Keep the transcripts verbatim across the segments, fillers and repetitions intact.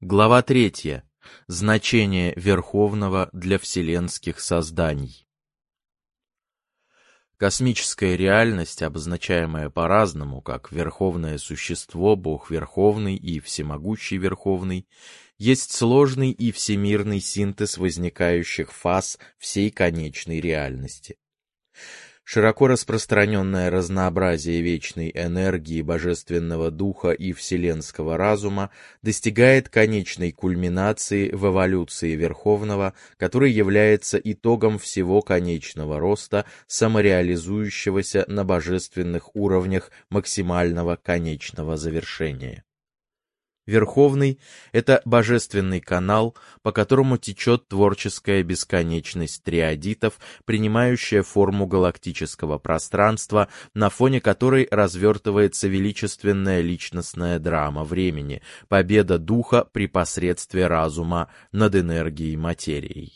Глава третья. Значение Верховного для вселенских созданий. Космическая реальность, обозначаемая по-разному, как Верховное Существо, Бог Верховный и Всемогущий Верховный, есть сложный и всемирный синтез возникающих фаз всей конечной реальности. Широко распространенное разнообразие вечной энергии Божественного Духа и вселенского разума достигает конечной кульминации в эволюции Верховного, который является итогом всего конечного роста, самореализующегося на божественных уровнях максимального конечного завершения. Верховный — это божественный канал, по которому течет творческая бесконечность триадитов, принимающая форму галактического пространства, на фоне которой развертывается величественная личностная драма времени, победа духа при посредстве разума над энергией материей.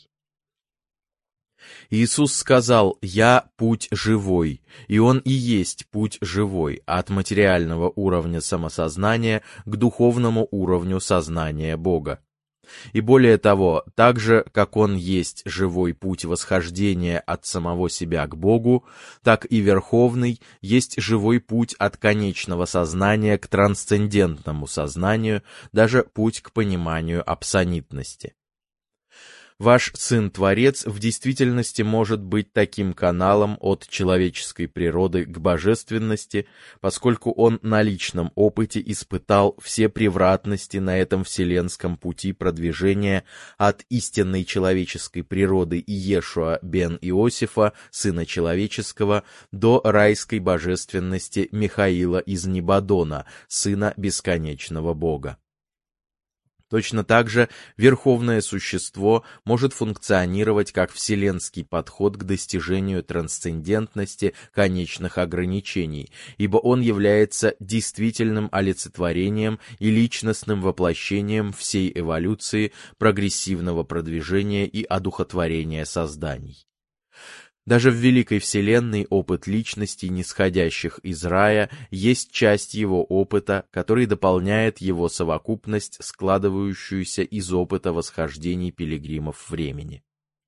Иисус сказал: «Я путь живой», и Он и есть путь живой, от материального уровня самосознания к духовному уровню сознания Бога. И более того, так же, как Он есть живой путь восхождения от самого себя к Богу, так и Верховный есть живой путь от конечного сознания к трансцендентному сознанию, даже путь к пониманию абсонитности. Ваш Сын-Творец в действительности может быть таким каналом от человеческой природы к божественности, поскольку Он на личном опыте испытал все превратности на этом вселенском пути продвижения от истинной человеческой природы Иешуа бен Иосифа, Сына Человеческого, до райской божественности Михаила из Небадона, Сына Бесконечного Бога. Точно так же Верховное Существо может функционировать как вселенский подход к достижению трансцендентности конечных ограничений, ибо он является действительным олицетворением и личностным воплощением всей эволюции, прогрессивного продвижения и одухотворения созданий. Даже в Великой Вселенной опыт личностей, нисходящих из рая, есть часть его опыта, который дополняет его совокупность, складывающуюся из опыта восхождений пилигримов времени.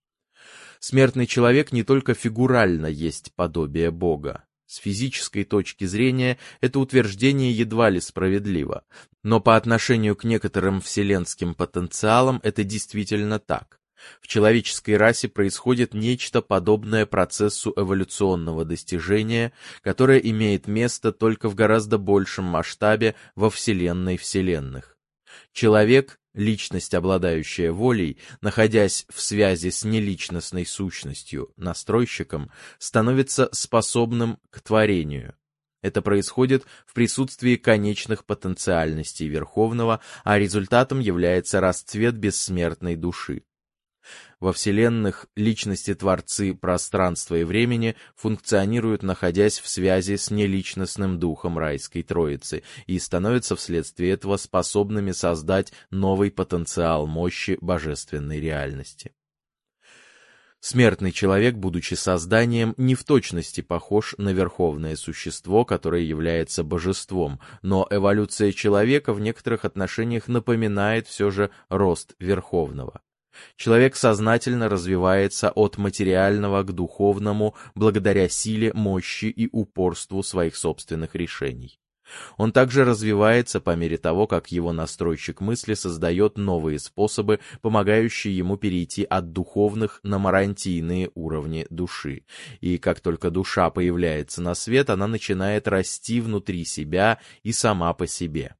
Смертный человек не только фигурально есть подобие Бога. С физической точки зрения это утверждение едва ли справедливо, но по отношению к некоторым вселенским потенциалам это действительно так. В человеческой расе происходит нечто подобное процессу эволюционного достижения, которое имеет место только в гораздо большем масштабе во Вселенной вселенных. Человек, личность, обладающая волей, находясь в связи с неличностной сущностью, настройщиком, становится способным к творению. Это происходит в присутствии конечных потенциальностей Верховного, а результатом является расцвет бессмертной души. Во вселенных личности-творцы пространства и времени функционируют, находясь в связи с неличностным духом райской Троицы, и становятся вследствие этого способными создать новый потенциал мощи божественной реальности. Смертный человек, будучи созданием, не в точности похож на Верховное Существо, которое является божеством, но эволюция человека в некоторых отношениях напоминает все же рост Верховного. Человек сознательно развивается от материального к духовному благодаря силе, мощи и упорству своих собственных решений. Он также развивается по мере того, как его настройщик мысли создает новые способы, помогающие ему перейти от духовных на марантийные уровни души. И как только душа появляется на свет, она начинает расти внутри себя и сама по себе.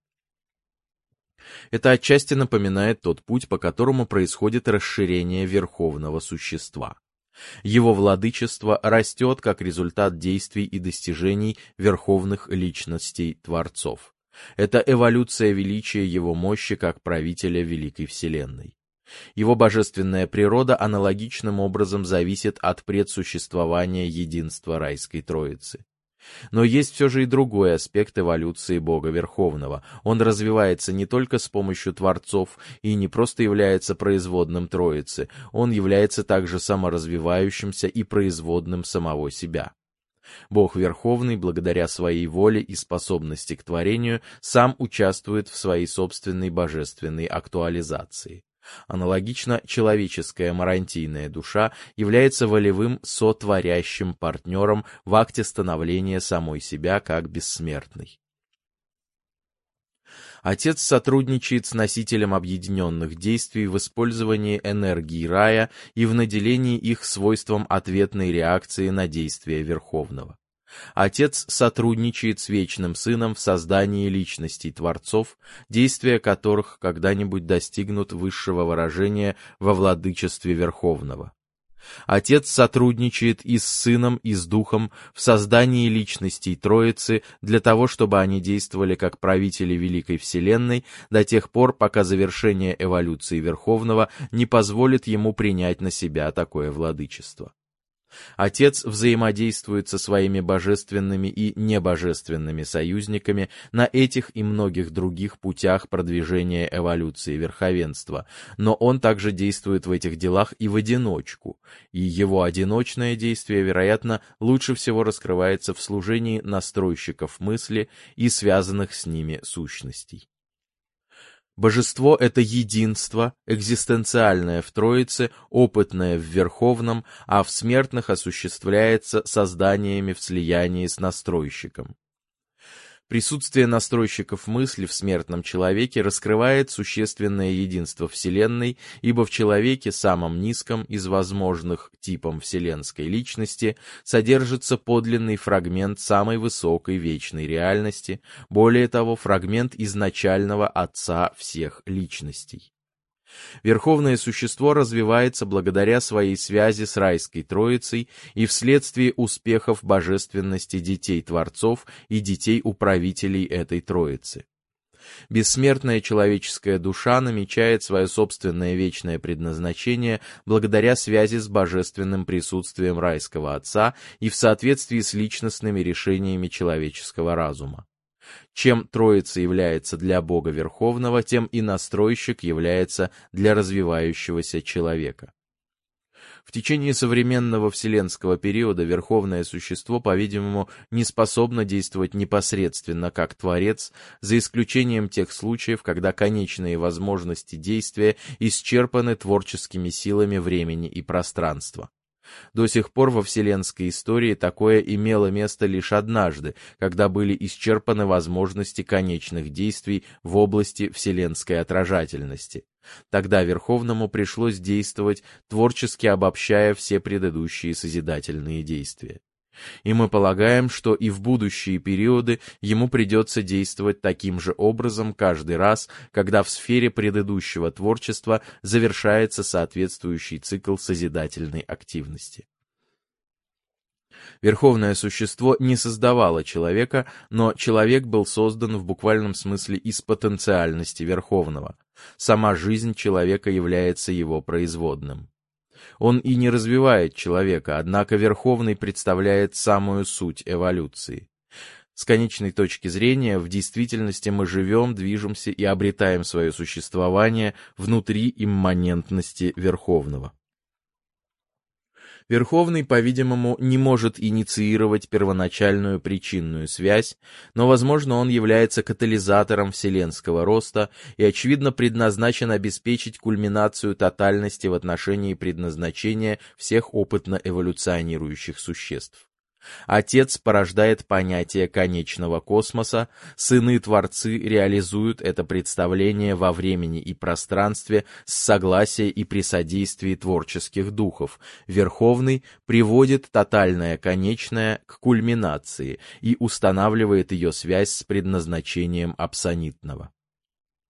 Это отчасти напоминает тот путь, по которому происходит расширение Верховного Существа. Его владычество растет как результат действий и достижений верховных личностей Творцов. Это эволюция величия его мощи как правителя Великой Вселенной. Его божественная природа аналогичным образом зависит от предсуществования единства райской Троицы. Но есть все же и другой аспект эволюции Бога Верховного. Он развивается не только с помощью творцов и не просто является производным Троицы, он является также саморазвивающимся и производным самого себя. Бог Верховный, благодаря своей воле и способности к творению, сам участвует в своей собственной божественной актуализации. Аналогично, человеческая марантийная душа является волевым сотворящим партнером в акте становления самой себя как бессмертной. Отец сотрудничает с носителем объединенных действий в использовании энергии рая и в наделении их свойством ответной реакции на действия Верховного. Отец сотрудничает с Вечным Сыном в создании личностей Творцов, действия которых когда-нибудь достигнут высшего выражения во владычестве Верховного. Отец сотрудничает и с Сыном, и с Духом в создании личностей Троицы для того, чтобы они действовали как правители Великой Вселенной до тех пор, пока завершение эволюции Верховного не позволит ему принять на себя такое владычество. Отец взаимодействует со своими божественными и небожественными союзниками на этих и многих других путях продвижения эволюции верховенства, но он также действует в этих делах и в одиночку, и его одиночное действие, вероятно, лучше всего раскрывается в служении настройщиков мысли и связанных с ними сущностей. Божество — это единство, экзистенциальное в Троице, опытное в Верховном, а в смертных осуществляется созданиями в слиянии с настройщиком. Присутствие настройщиков мысли в смертном человеке раскрывает существенное единство Вселенной, ибо в человеке, самом низком из возможных типом вселенской личности, содержится подлинный фрагмент самой высокой вечной реальности, более того, фрагмент изначального Отца всех личностей. Верховное существо развивается благодаря своей связи с райской Троицей и вследствие успехов божественности детей-творцов и детей-управителей этой Троицы. Бессмертная человеческая душа намечает свое собственное вечное предназначение благодаря связи с божественным присутствием райского Отца и в соответствии с личностными решениями человеческого разума. Чем Троица является для Бога Верховного, тем и настройщик является для развивающегося человека. В течение современного вселенского периода Верховное Существо, по-видимому, не способно действовать непосредственно как Творец, за исключением тех случаев, когда конечные возможности действия исчерпаны творческими силами времени и пространства. До сих пор во вселенской истории такое имело место лишь однажды, когда были исчерпаны возможности конечных действий в области вселенской отражательности. Тогда Верховному пришлось действовать, творчески обобщая все предыдущие созидательные действия. И мы полагаем, что и в будущие периоды ему придется действовать таким же образом каждый раз, когда в сфере предыдущего творчества завершается соответствующий цикл созидательной активности. Верховное Существо не создавало человека, но человек был создан в буквальном смысле из потенциальности Верховного. Сама жизнь человека является его производным. Он и не развивает человека, однако Верховный представляет самую суть эволюции. С конечной точки зрения, в действительности мы живем, движемся и обретаем свое существование внутри имманентности Верховного. Верховный, по-видимому, не может инициировать первоначальную причинную связь, но, возможно, он является катализатором вселенского роста и, очевидно, предназначен обеспечить кульминацию тотальности в отношении предназначения всех опытно эволюционирующих существ. Отец порождает понятие конечного космоса, сыны-творцы реализуют это представление во времени и пространстве с согласия и при содействии творческих духов. Верховный приводит тотальное конечное к кульминации и устанавливает ее связь с предназначением абсонитного.